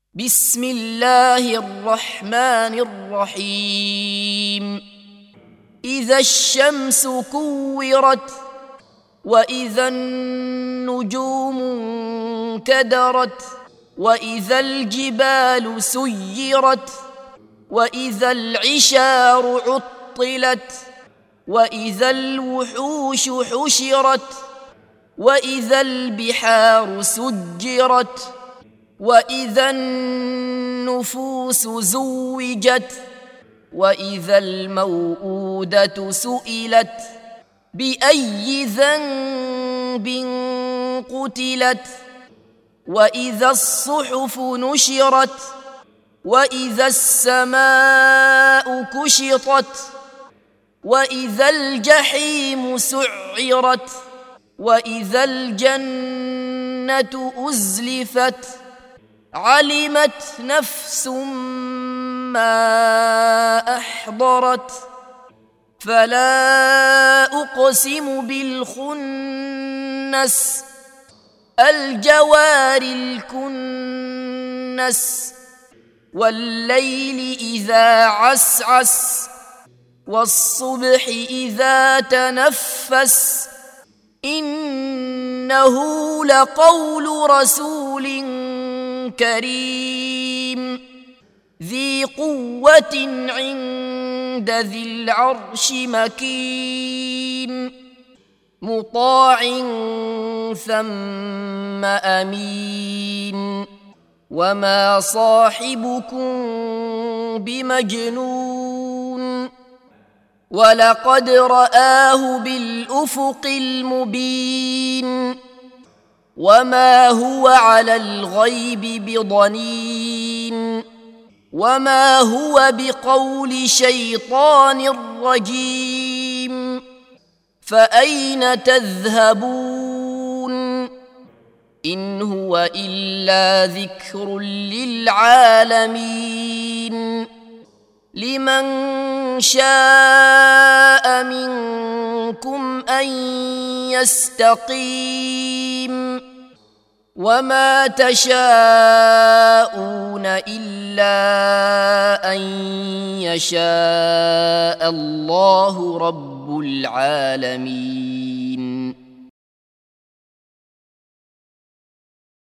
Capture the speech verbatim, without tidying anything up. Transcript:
بسم الله الرحمن الرحيم. إذا الشمس كورت وإذا النجوم انكدرت وإذا الجبال سيرت وإذا العشار عطلت وإذا الوحوش حشرت وإذا البحار سجرت وإذا النفوس زوجت وإذا الموءودة سئلت بأي ذنب قتلت وإذا الصحف نشرت وإذا السماء كشطت وإذا الجحيم سعرت وإذا الجنة أزلفت علمت نفس ما أحضرت فلا أقسم بالخنس الجوار الكنس والليل إذا عسعس والصبح إذا تنفس إنه لقول رسول كريم ذي قوة عند ذي العرش مكين مطاع ثم أمين وما صاحبكم بمجنون ولقد رآه بالأفق المبين وما هو على الغيب بضنين وما هو بقول شيطان رجيم فأين تذهبون إن هو إلا ذكر للعالمين لمن شاء منكم أن يستقيم وما تشاءون إلا أن يشاء الله رب العالمين.